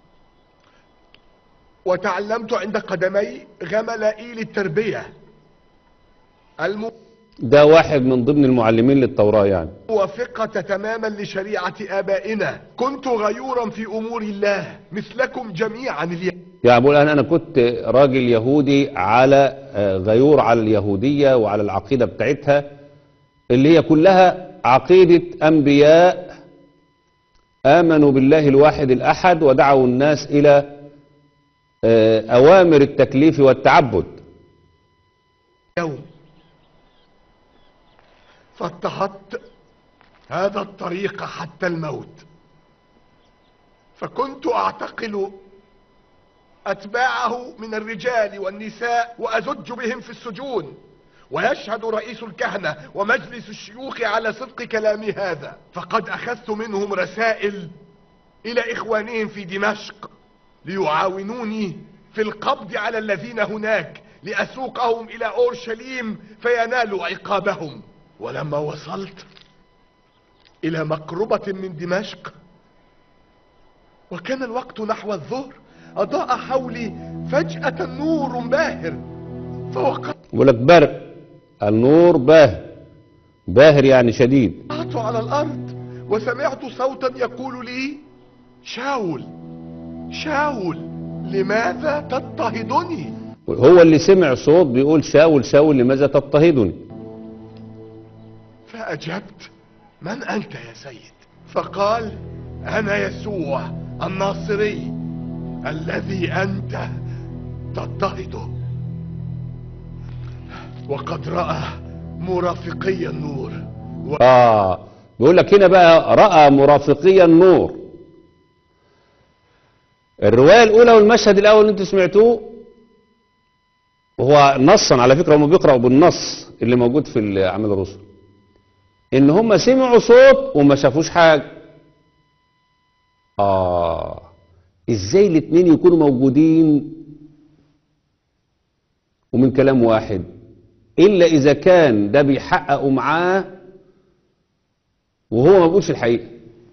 وتعلمت عند قدمي غملائيل التربية الم... ده واحد من ضمن المعلمين للتوراة يعني. موافقة تماما لشريعة آبائنا. كنت غيورا في أمور الله مثلكم جميعا اليوم. يعني بقول أنا أنا كنت راجل يهودي على غيور على اليهودية وعلى العقيدة بتاعتها اللي هي كلها عقيدة أنبياء آمنوا بالله الواحد الأحد ودعوا الناس إلى أوامر التكليف والتعبد. يوم فاضطهدت هذا الطريق حتى الموت، فكنت أعتقل أتباعه من الرجال والنساء وأزج بهم في السجون، ويشهد رئيس الكهنة ومجلس الشيوخ على صدق كلامي هذا. فقد أخذت منهم رسائل إلى إخوانهم في دمشق ليعاونوني في القبض على الذين هناك لأسوقهم إلى أورشليم فينالوا عقابهم. ولما وصلت إلى مقربة من دمشق وكان الوقت نحو الظهر أضاء حولي فجأة نور باهر فوقعت بقول لك برق، النور باهر، باهر يعني شديد. على الأرض وسمعت صوتا يقول لي: شاول شاول لماذا تضطهدني؟ هو اللي سمع صوت بيقول شاول شاول لماذا تضطهدني؟ فأجبت: من أنت يا سيد؟ فقال: أنا يسوع الناصري الذي أنت تضطهده. وقد رأى مرافقي النور و... آه بيقول لك هنا بقى رأى مرافقي النور. الرواية الأولى والمشهد الأول اللي انتوا سمعتوه هو نصا على فكرة، هم بيقرأوا بالنص اللي موجود في أعمال الرسل، إن هم سمعوا صوت وما شافوش حاجة. آه إزاي الاتنين يكونوا موجودين ومن كلام واحد؟ إلا إذا كان ده بيحققوا معاه وهو ما بيقولش الحقيقة.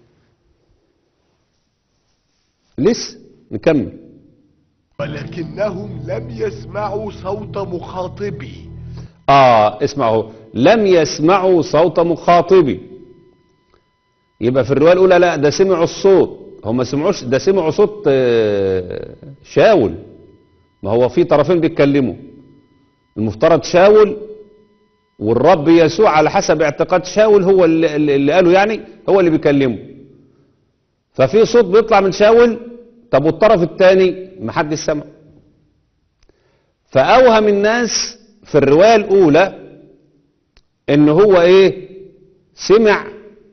لسه نكمل. ولكنهم لم يسمعوا صوت مخاطبي. آه اسمعوا، لم يسمعوا صوت مخاطبي. يبقى في الرواية الأولى لا ده سمعوا الصوت، هم ما سمعوش، ده سمعوا صوت شاول. ما هو في طرفين بيتكلموا، المفترض شاول والرب يسوع على حسب اعتقاد شاول هو اللي, اللي قاله، يعني هو اللي بيكلمه. ففي صوت بيطلع من شاول، طب والطرف الثاني محدش سمع. فأوهم الناس في الرواية الأولى ان هو ايه سمع،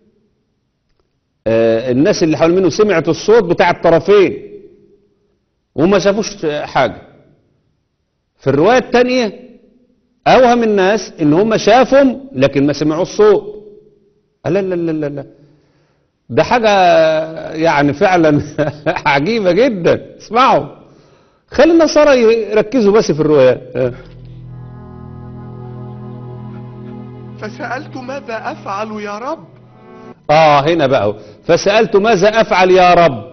آه الناس اللي حول منه سمعت الصوت بتاع الطرفين وما شافوش حاجة. في الرواية الثانية اوهم الناس ان هم شافهم لكن ما سمعوا الصوت. لا لا لا لا لا ده حاجة يعني فعلا عجيبة جدا. اسمعوا، خلي النصارى يركزوا بس في الروايات. فسألت: ماذا أفعل يا رب؟ آه هنا بقى فسألت: ماذا أفعل يا رب؟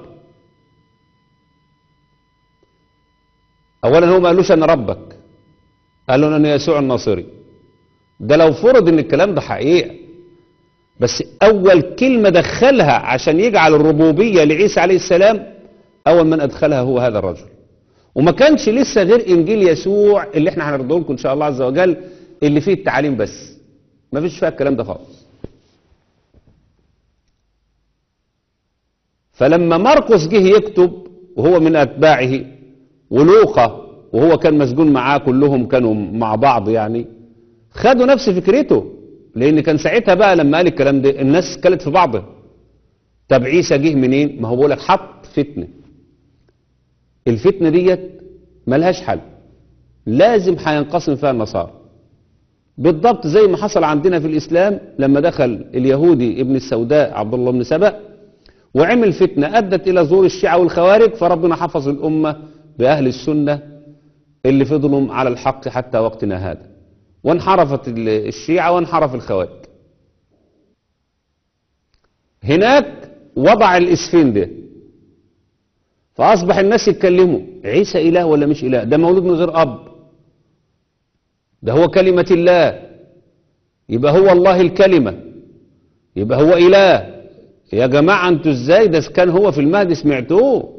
أولا هو ما قالوش أنا ربك، قالوا أنا يسوع الناصري. ده لو فرض إن الكلام ده حقيقة، بس أول كلمة دخلها عشان يجعل الربوبية لعيسى عليه السلام، أول من أدخلها هو هذا الرجل. وما كانش لسه غير إنجيل يسوع اللي احنا هنرده لكم إن شاء الله عز وجل، اللي فيه التعاليم بس، ما فيش فيها الكلام ده خالص. فلما مرقس جه يكتب وهو من أتباعه، ولوقا وهو كان مسجون معاه، كلهم كانوا مع بعض يعني، خدوا نفس فكرته. لأن كان ساعتها بقى لما قال الكلام ده الناس كلت في بعضها. طب عيسى جه منين؟ ما هو بقولك حط فتنة. الفتنة ديت ملهاش حل، لازم هينقسم فيها النصارى، بالضبط زي ما حصل عندنا في الإسلام لما دخل اليهودي ابن السوداء عبد الله بن سبأ وعمل فتنة أدت إلى ظهور الشيعة والخوارج، فربنا حفظ الأمة بأهل السنة اللي فضلوا على الحق حتى وقتنا هذا. وانحرفت الشيعة وانحرف الخوارج. هناك وضع الإسفين ده، فأصبح الناس يتكلموا عيسى إله ولا مش إله؟ ده مولود من غير أب، ده هو كلمة الله، يبقى هو الله الكلمة، يبقى هو إله. يا جماعة انتوا ازاي؟ ده كان هو في المهد سمعتوه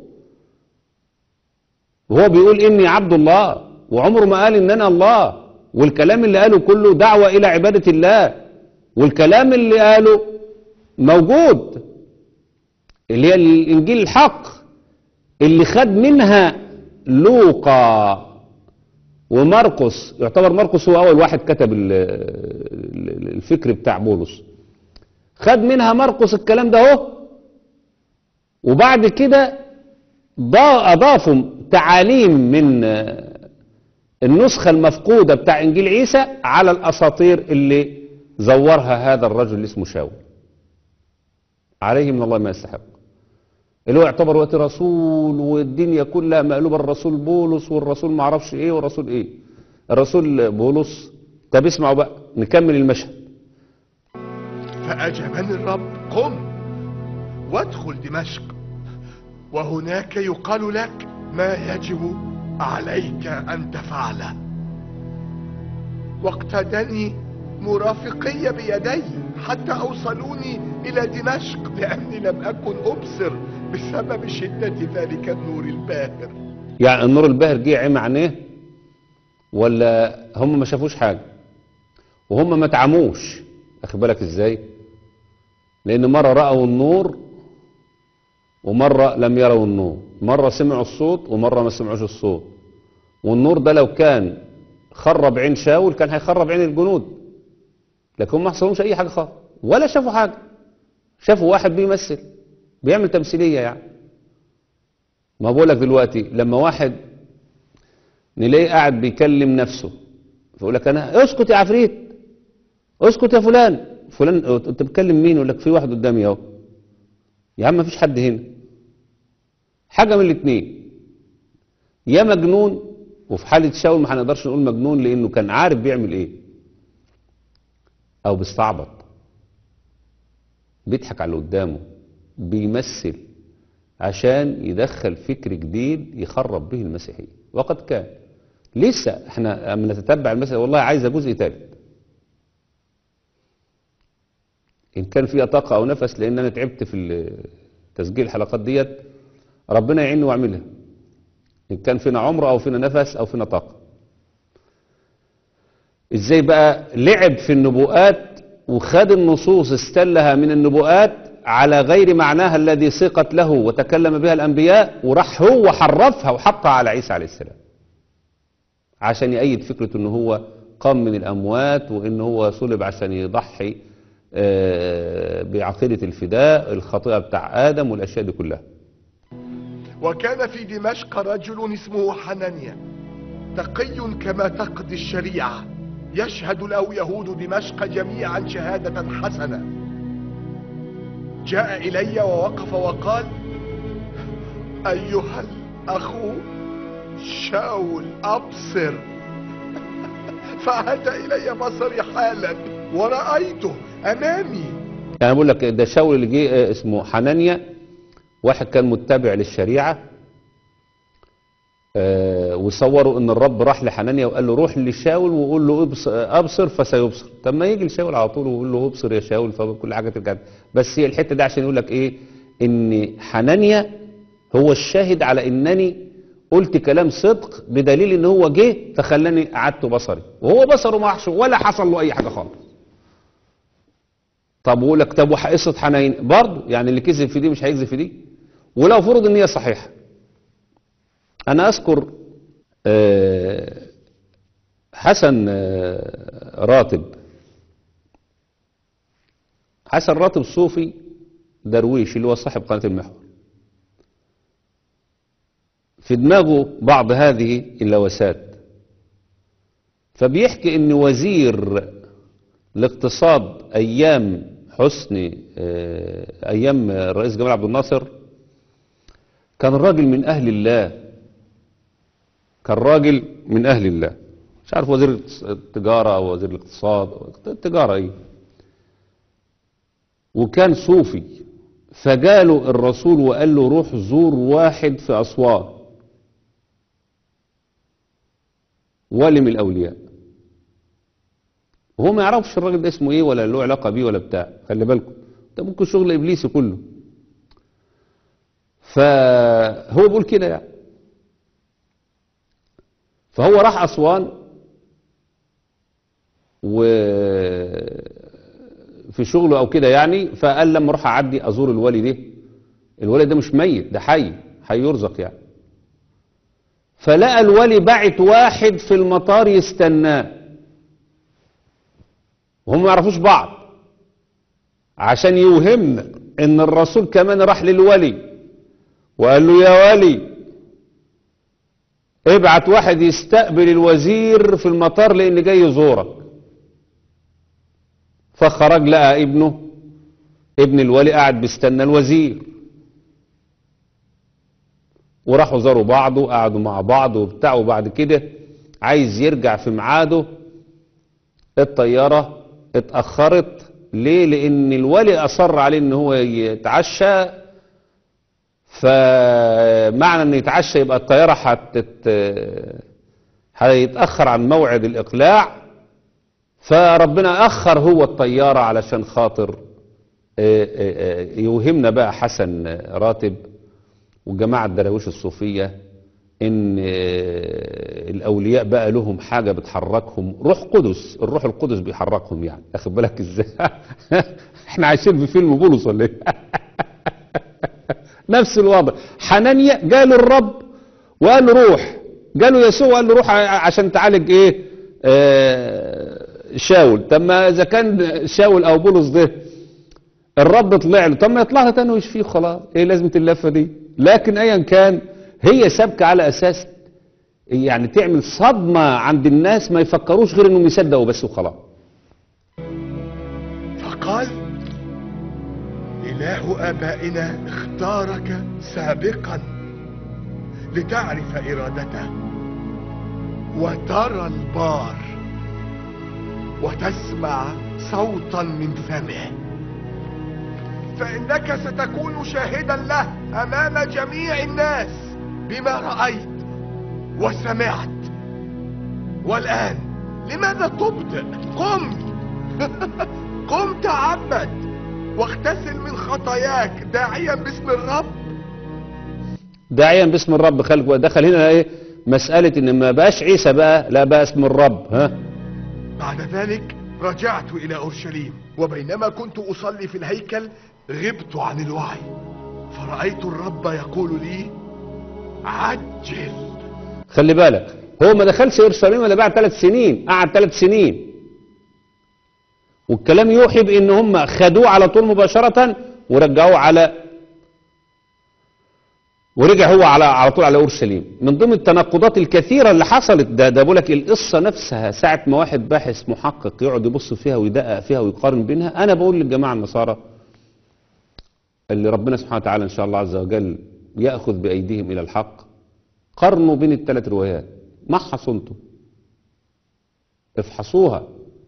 وهو بيقول إني عبد الله، وعمره ما قال إن أنا الله، والكلام اللي قاله كله دعوة إلى عبادة الله، والكلام اللي قاله موجود اللي هي الإنجيل الحق اللي خد منها لوقا ومرقس. يعتبر مرقس هو أول واحد كتب الفكر بتاع بولس، خد منها مرقس الكلام ده اهو، وبعد كده أضافوا تعاليم من النسخة المفقودة بتاع إنجيل عيسى على الأساطير اللي زورها هذا الرجل اللي اسمه شاول، عليه من الله ما يستحق، اللي هو يعتبر وقت رسول، والدنيا كلها مقلوبة الرسول بولس، والرسول ما عرفش ايه والرسول ايه. الرسول بولس. طب اسمعوا بقى نكمل المشهد. فأجابني الرب: قم وادخل دمشق، وهناك يقال لك ما يجب عليك أن تفعله. واقتدني مرافقي بيدي حتى أوصلوني إلى دمشق، لأني لم أكن أبصر بسبب شدة ذلك النور الباهر. يعني النور الباهر جه عمى عينيه ولا هم ما شافوش حاجة وهم ما تعموش؟ أخد بالك إزاي؟ لأن مرة رأوا النور ومرة لم يروا النور، مرة سمعوا الصوت ومرة ما سمعوش الصوت. والنور ده لو كان خرب عين شاول كان هيخرب عين الجنود، لكن ما حصلهمش أي حاجة خالص ولا شافوا حاجة. شافوا واحد بيمثل بيعمل تمثيلية يعني. ما بقول لك دلوقتي لما واحد نلاقيه قاعد بيكلم نفسه فيقول لك أنا اسكت يا عفريت، اسكت يا فلان. فلان انت بتكلم مين؟ يقول لك في واحد قدامي اهو. يا عم ما فيش حد هنا. حاجة من الاثنين، يا مجنون، وفي حالة شاول ما هنقدرش نقول مجنون لأنه كان عارف بيعمل ايه، أو بيستعبط بيضحك على اللي قدامه، بيمثل عشان يدخل فكر جديد يخرب به المسيحية. وقد كان. لسه احنا لما نتتبع المسألة والله عايزة جزء ثالث إن كان فيها طاقة أو نفس، لأن أنا تعبت في تسجيل الحلقات ديت، ربنا يعيني وأعملها إن كان فينا عمر أو فينا نفس أو فينا طاقة. إزاي بقى لعب في النبوءات وخد النصوص استلها من النبوءات على غير معناها الذي سيقت له وتكلم بها الأنبياء، وراح هو حرفها وحطها على عيسى عليه السلام عشان يأيد فكرة إنه هو قام من الأموات وإنه هو صلب عشان يضحي بعقيدة الفداء، الخطيئة بتاع آدم والأشياء دي كلها. وكان في دمشق رجل اسمه حنانيا تقي كما تقضي الشريعة، يشهد له يهود دمشق جميعا شهادة حسنة. جاء إلي ووقف وقال: أيها الأخو شاول أبصر. فعاد إلي بصري حالا ورأيته أمامي. يعني بقول لك ده شاول اللي جه اسمه حنانيا، واحد كان متبع للشريعة، أه وصوروا ان الرب راح لحنانيا وقال له روح لشاول وقول له ابصر فسيبصر. طب ما يجي لشاول على طول ويقول له ابصر يا شاول فكل حاجة ترجع. بس هي الحتة دي عشان يقول لك ايه، ان حنانيا هو الشاهد على انني قلت كلام صدق، بدليل ان هو جه فخلاني قعدت بصري، وهو بصره ما حصل ولا حصل له اي حاجة خالص. طب وقول لك طب وقصة حنين برضه، يعني اللي كذب في دي مش هيكذب في دي، ولو فرض ان هي صحيحة. انا اذكر حسن راتب. حسن راتب صوفي درويش اللي هو صاحب قناة المحور، في دماغه بعض هذه اللوسات، فبيحكي ان وزير الاقتصاد ايام حسني ايام الرئيس جمال عبد الناصر كان راجل من اهل الله، كان راجل من اهل الله. مش عارف وزير التجارة أو وزير الاقتصاد، التجارة إيه. وكان صوفي، فجاله الرسول وقال له روح زور واحد في أسوان ولي من الأولياء، وهو ما يعرفش الراجل ده اسمه ايه ولا له علاقة بيه ولا بتاع. خلي بالكم ده ممكن شغل إبليسي كله. فهو بيقول كده يعني. فهو راح أسوان وفي شغله أو كده يعني، فقال لما اروح أعدي أزور الولي ده، الولي ده مش ميت، ده حي، حي يرزق يعني. فلقى الولي بعت واحد في المطار يستناه، وهم ما يعرفوش بعض، عشان يوهمنا ان الرسول كمان راح للولي وقال له يا ولي ابعت واحد يستقبل الوزير في المطار لان جاي يزورك. فخرج لقى ابنه ابن الولي قاعد بيستنى الوزير، وراحوا زاروا بعض وقعدوا مع بعض وبتاع. وبعد كده عايز يرجع في ميعاده، الطيارة اتأخرت. ليه؟ لأن الولي أصر عليه إن هو يتعشى، فمعنى إن يتعشى يبقى الطيارة هتت هيتأخر عن موعد الإقلاع، فربنا أخر هو الطيارة علشان خاطر يوهمنا بقى حسن راتب والجماعة الدراويش الصوفية ان الاولياء بقى لهم حاجة بتحركهم، روح قدس، الروح القدس بيحركهم يعني. اخد بالك ازاي؟ احنا عايشين في فيلم بولس ولا ايه؟ نفس الوضع. حنانيا جاله الرب وقال له روح، جاله يسوع وقال له روح عشان تعالج ايه؟ آه شاول. طب ما اذا كان شاول او بولس ده الرب طلع له، طب ما يطلع له تاني ويشفيه خلاص، ايه لازمة اللفة دي؟ لكن ايا كان هي سابقة على اساس يعني تعمل صدمة عند الناس ما يفكروش غير انهم يصدقوا بس وخلاص. فقال إله آبائنا اختارك سابقا لتعرف إرادته وترى البار وتسمع صوتا من فمه، فإنك ستكون شاهدا له أمام جميع الناس بما رأيت وسمعت. والآن لماذا تبطئ؟ قم قم تعمد واغتسل من خطاياك داعيا باسم الرب. داعيا باسم الرب. خلق دخل هنا ايه؟ مسألة ان ما بقاش عيسى بقى، لا بقى اسم الرب. ها بعد ذلك رجعت إلى أورشليم، وبينما كنت أصلي في الهيكل غبت عن الوعي، فرأيت الرب يقول لي عجل. خلي بالك، هو ما دخلش اورشليم الا بعد ثلاث سنين، قعد ثلاث سنين، والكلام يوحي بان هم خدوه على طول مباشرة ورجعوه على ورجع هو على على طول على اورشليم. من ضمن التناقضات الكثيرة اللي حصلت ده ده بقول لك القصة نفسها ساعة ما واحد باحث محقق يقعد يبص فيها ويدقق فيها ويقارن بينها. انا بقول للجماعة النصارى اللي ربنا سبحانه وتعالى ان شاء الله عز وجل يأخذ بأيديهم إلى الحق، قارنوا بين الثلاث روايات، محصوا انتم، افحصوها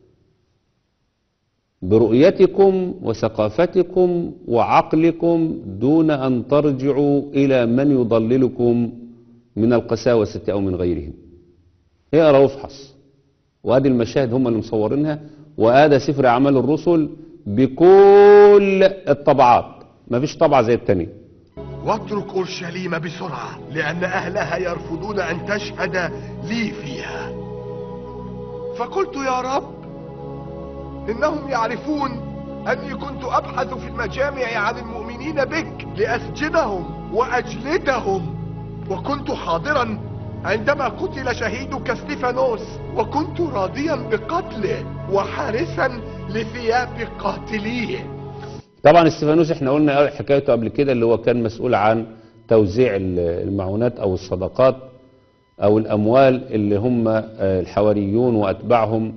برؤيتكم وثقافتكم وعقلكم دون أن ترجعوا إلى من يضللكم من القساوسة أو من غيرهم. اقرأ وافحص. وادي المشاهد هم اللي مصورينها، وادي سفر أعمال الرسل بكل الطبعات، ما فيش طبعة زي التانية. واترك أورشليم بسرعة لأن أهلها يرفضون أن تشهد لي فيها. فقلت يا رب إنهم يعرفون أني كنت أبحث في المجامع عن المؤمنين بك لأسجنهم وأجلدهم، وكنت حاضرا عندما قتل شهيدك استيفانوس، وكنت راضيا بقتله وحارسا لثياب قاتليه. طبعا استيفانوس احنا قلنا حكايته قبل كده، اللي هو كان مسؤول عن توزيع المعونات او الصدقات او الاموال اللي هم الحواريون واتباعهم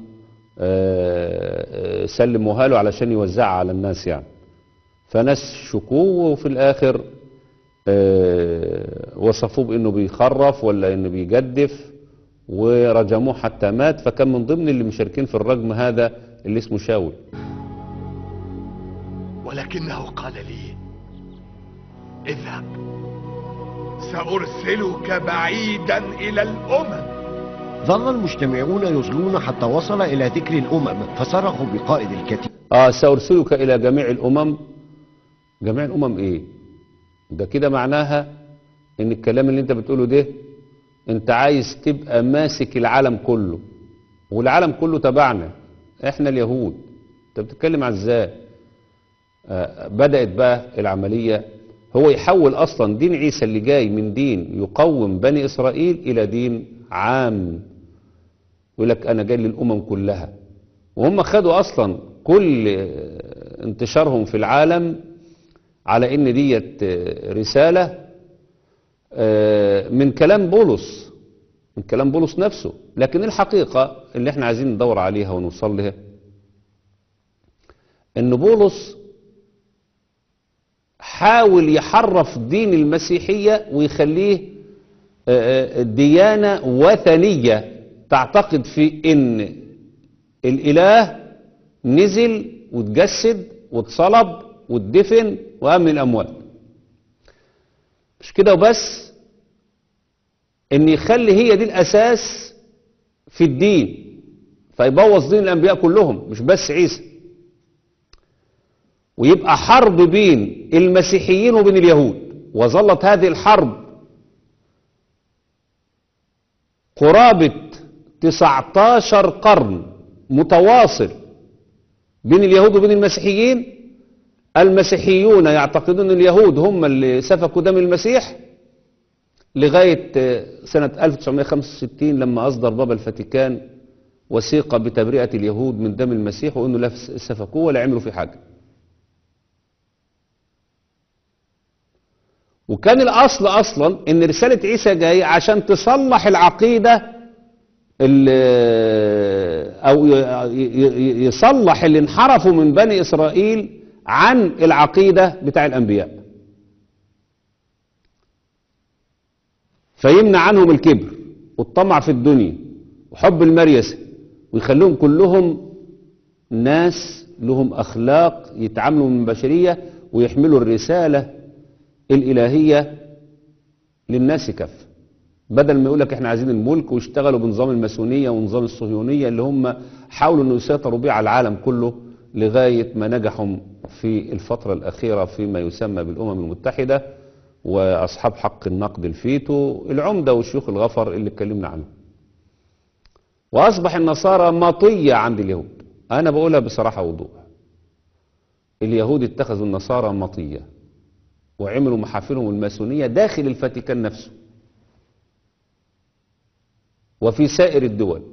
سلموها له علشان يوزعها على الناس يعني. فناس شكوه وفي الاخر وصفوه بانه بيخرف ولا انه بيجدف ورجموه حتى مات، فكان من ضمن اللي مشاركين في الرجم هذا اللي اسمه شاول. ولكنه قال لي: اذهب، سأرسلك بعيدا إلى الأمم. ظل المجتمعون يصلون حتى وصل إلى ذكر الأمم، فصرخوا بقائد الكتيبة: اه سأرسلك إلى جميع الأمم. جميع الأمم إيه؟ ده كده معناها إن الكلام اللي أنت بتقوله ده أنت عايز تبقى ماسك العالم كله، والعالم كله تبعنا إحنا اليهود. أنت بتتكلم عن إزاي؟ آه بدأت بقى العملية، هو يحول أصلا دين عيسى اللي جاي من دين يقوم بني إسرائيل إلى دين عام، يقول لك أنا جاي للأمم كلها. وهم خدوا أصلا كل انتشارهم في العالم على إن ديت رسالة من كلام بولس، من كلام بولس نفسه. لكن الحقيقة اللي احنا عايزين ندور عليها ونوصل لها إن بولس حاول يحرف دين المسيحية ويخليه ديانة وثنية تعتقد في ان الاله نزل وتجسد واتصلب واتدفن وقام من الاموات. مش كده وبس، ان يخلي هي دي الاساس في الدين، فيبوظ دين الانبياء كلهم مش بس عيسى، ويبقى حرب بين المسيحيين وبين اليهود. وظلت هذه الحرب قرابة تسعتاشر قرن متواصل بين اليهود وبين المسيحيين. المسيحيون يعتقدون ان اليهود هم اللي سفكوا دم المسيح لغاية سنة ألف وتسعمائة وخمسة وستين لما أصدر بابا الفاتيكان وثيقة بتبرئة اليهود من دم المسيح، وانه لا سفكوه ولا عملوا في حاجة. وكان الأصل أصلا إن رسالة عيسى جاية عشان تصلح العقيدة أو يصلح اللي انحرفوا من بني إسرائيل عن العقيدة بتاع الأنبياء، فيمنع عنهم الكبر والطمع في الدنيا وحب المريسة، ويخليهم كلهم ناس لهم أخلاق يتعاملوا من البشرية ويحملوا الرسالة الإلهية للناس كافة، بدل ما يقولك احنا عايزين الملك ويشتغلوا بنظام الماسونية ونظام الصهيونية اللي هم حاولوا انه يسيطروا بيه على العالم كله لغاية ما نجحوا في الفترة الأخيرة فيما يسمى بالأمم المتحدة وأصحاب حق النقد الفيتو العمدة والشيوخ الغفر اللي اتكلمنا عنه. وأصبح النصارى مطية عند اليهود. أنا بقولها بصراحة وضوح، اليهود اتخذوا النصارى مطية وعملوا محافلهم الماسونية داخل الفاتيكان نفسه وفي سائر الدول.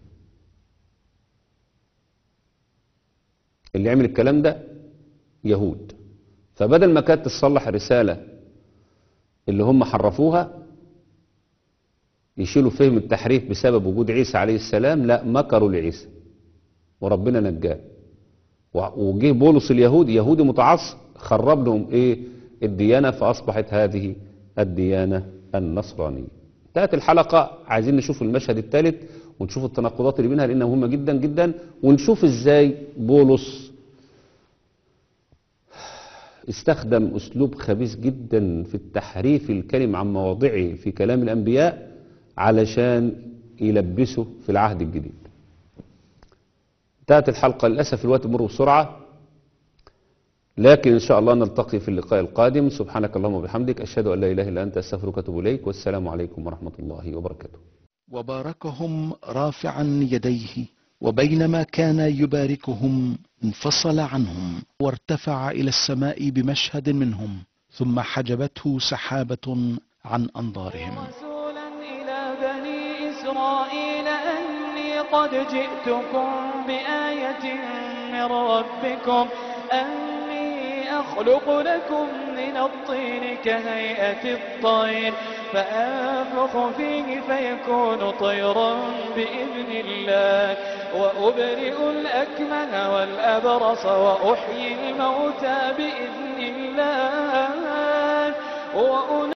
اللي عمل الكلام ده يهود. فبدل ما كانت تصلح الرسالة اللي هم حرفوها يشيلوا فهم التحريف بسبب وجود عيسى عليه السلام، لا مكروا لعيسى وربنا نجاه. وجه بولس اليهودي يهودي متعصب خرب لهم ايه الديانة، فأصبحت هذه الديانة النصرانية. انتهت الحلقة، عايزين نشوف المشهد الثالث ونشوف التناقضات اللي بينها لأنها مهمة جدا جدا، ونشوف ازاي بولس استخدم أسلوب خبيث جدا في التحريف الكلم عن مواضعه في كلام الأنبياء علشان يلبسه في العهد الجديد. انتهت الحلقة، للأسف الوقت مر بسرعة، لكن إن شاء الله نلتقي في اللقاء القادم. سبحانك اللهم وبحمدك، أشهد أن لا إله إلا أنت، أستغفرك وأتوب إليك، والسلام عليكم ورحمة الله وبركاته. وباركهم رافعا يديه، وبينما كان يباركهم انفصل عنهم وارتفع إلى السماء بمشهد منهم، ثم حجبته سحابة عن أنظارهم. رسولا إلى بني إسرائيل أني قد جئتكم بآية من ربكم أني أخلق لكم من الطين كهيئة الطير فأنفخ فيه فيكون طيرا بإذن الله وأبرئ الأكمه والأبرص وأحيي الموتى بإذن الله.